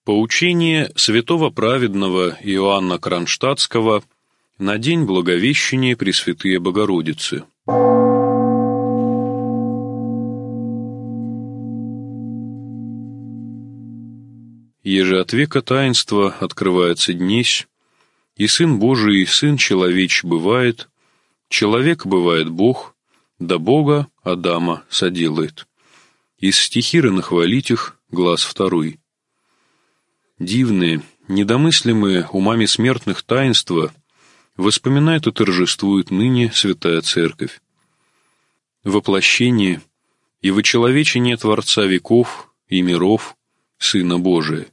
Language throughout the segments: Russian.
Поучение святого праведного Иоанна Кронштадтского на день Благовещения Пресвятые Богородицы. Еже от века таинства открывается днесь, и Сын Божий, и Сын Человеч бывает, человек бывает Бог, да Бога Адама соделает. Из стихирных хвалитих, глаз 2. Дивные, недомыслимые умами смертных таинства воспоминает и торжествует ныне Святая Церковь. Воплощение и вочеловечение Творца веков и миров, Сына Божия.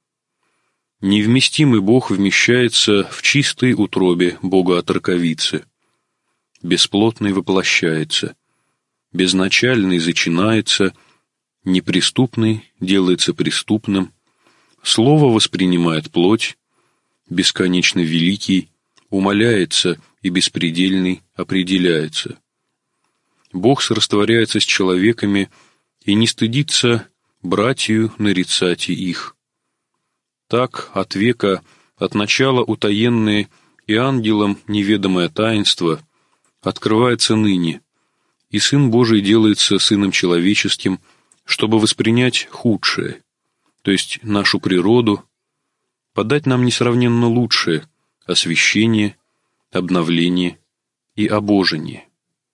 Невместимый Бог вмещается в чистой утробе Бога-Отроковицы. Бесплотный воплощается, безначальный зачинается, неприступный делается преступным, Слово воспринимает плоть, бесконечно великий умаляется и беспредельный определяется. Бог сорастворяется с человеками и не стыдится братью нарицать их. Так от века, от начала утаенное и ангелам неведомое таинство открывается ныне, и Сын Божий делается Сыном Человеческим, чтобы воспринять худшее, то есть нашу природу, подать нам несравненно лучшее освящение, обновление и обожение.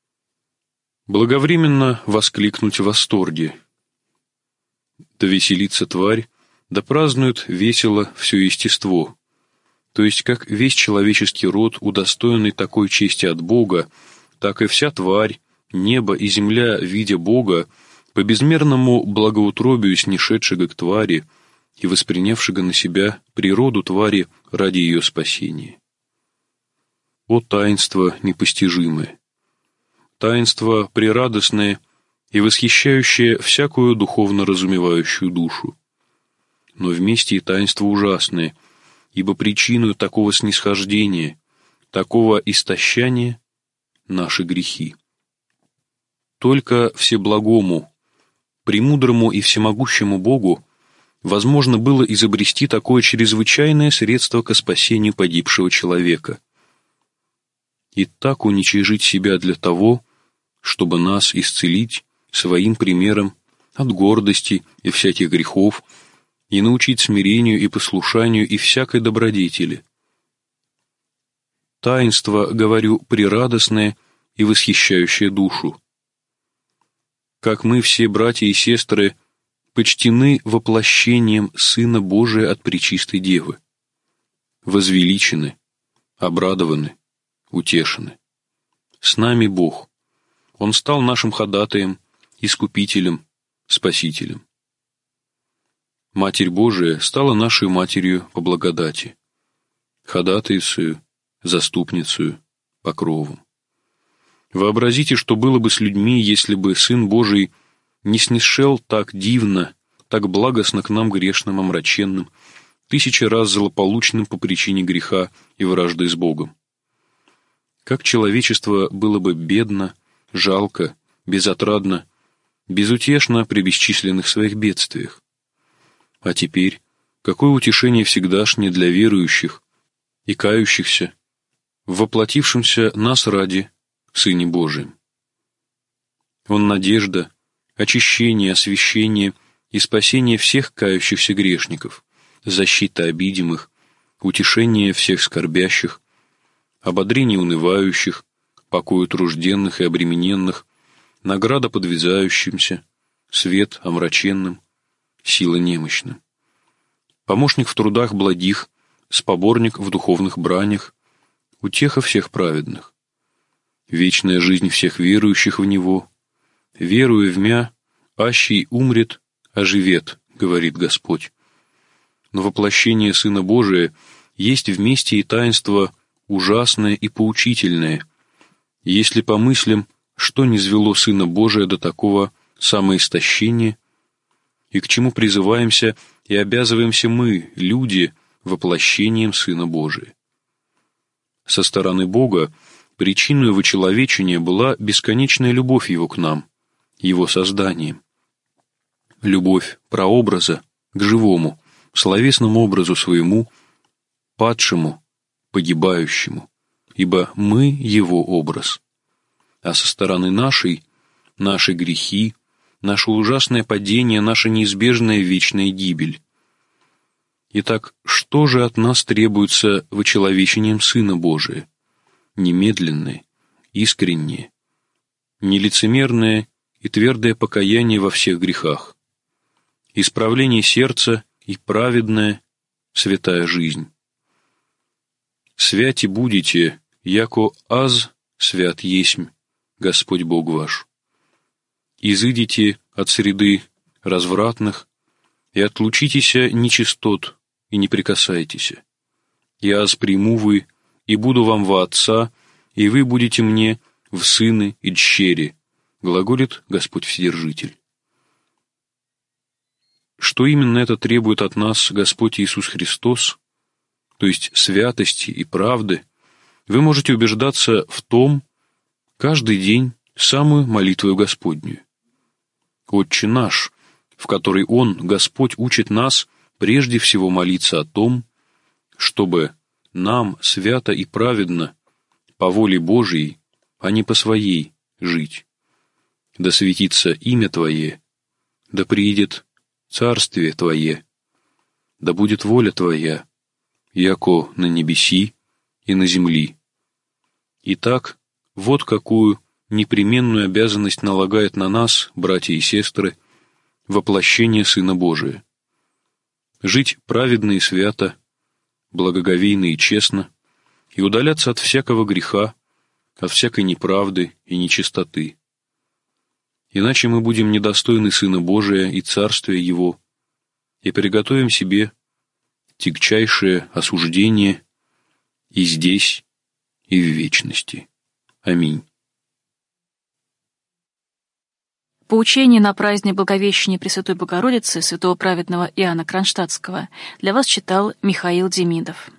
Благовременно воскликнуть в восторге. Да веселится тварь, да празднует весело все естество, то есть как весь человеческий род, удостоенный такой чести от Бога, так и вся тварь, небо и земля, видя Бога, по безмерному благоутробию снишедшего к твари и воспринявшего на себя природу твари ради ее спасения. О таинство непостижимое! Таинство прерадостное и восхищающее всякую духовно разумевающую душу. Но вместе и таинство ужасное, ибо причиною такого снисхождения, такого истощания — наши грехи. Только всеблагому, премудрому и всемогущему Богу возможно было изобрести такое чрезвычайное средство ко спасению погибшего человека. И так уничижить себя для того, чтобы нас исцелить своим примером от гордости и всяких грехов и научить смирению и послушанию и всякой добродетели. Таинство, говорю, прерадостное и восхищающее душу. Как мы все, братья и сестры, почтены воплощением Сына Божия от Пречистой Девы, возвеличены, обрадованы, утешены. С нами Бог. Он стал нашим ходатаем, искупителем, спасителем. Матерь Божия стала нашей матерью по благодати, ходатайцею, заступницею, покровом. Вообразите, что было бы с людьми, если бы Сын Божий не снисшел так дивно, так благостно к нам грешным, омраченным, 1000 раз злополучным по причине греха и вражды с Богом. Как человечество было бы бедно, жалко, безотрадно, безутешно при бесчисленных своих бедствиях. А теперь, какое утешение всегдашнее для верующих и кающихся, в воплотившемся нас ради Сыне Божием. Он надежда, очищение, освящение и спасение всех кающихся грешников, защита обидимых, утешение всех скорбящих, ободрение унывающих, покой утружденных и обремененных, награда подвязающимся, свет омраченным, сила немощным, помощник в трудах благих, споборник в духовных бранях, утеха всех праведных, вечная жизнь всех верующих в Него, веруя в Мя, аще умрет, оживет, говорит Господь. Но воплощение Сына Божия есть вместе и таинство ужасное и поучительное. И если помыслим, что низвело Сына Божия до такого самоистощения, и к чему призываемся и обязываемся мы, люди, воплощением Сына Божия. Со стороны Бога причиной вочеловечения была бесконечная любовь Его к нам, Его созданием. Любовь прообраза к живому, словесному образу своему, падшему, погибающему, ибо мы его образ. А со стороны нашей, наши грехи, наше ужасное падение, наша неизбежная вечная гибель. Итак, что же от нас требуется вочеловечением Сына Божия? Немедленное, искреннее, нелицемерное и твердое покаяние во всех грехах, исправление сердца и праведная, святая жизнь. «Святи будете, яко аз свят есмь, Господь Бог ваш. Изыдите от среды развратных, и отлучитеся нечистот, и не прикасайтесь. И аз приму вы, и буду вам во Отца, и вы будете мне в сыны и дщери, глаголит Господь Вседержитель». Что именно это требует от нас Господь Иисус Христос, то есть святости и правды, вы можете убеждаться в том каждый день самую молитвою Господнюю. «Отче наш», в которой Он, Господь, учит нас прежде всего молиться о том, чтобы нам свято и праведно, по воле Божией, а не по своей, жить. Да светится имя Твое, да приидет Царствие Твое, да будет воля Твоя, яко на небеси и на земли. Итак, вот какую непременную обязанность налагает на нас, братья и сестры, воплощение Сына Божия. Жить праведно и свято, благоговейно и честно, и удаляться от всякого греха, от всякой неправды и нечистоты. Иначе мы будем недостойны Сына Божия и Царствия Его, и приготовим себе тягчайшее осуждение и здесь, и в вечности. Аминь. Поучение на праздник Благовещения Пресвятой Богородицы святого праведного Иоанна Кронштадтского для вас читал Михаил Демидов.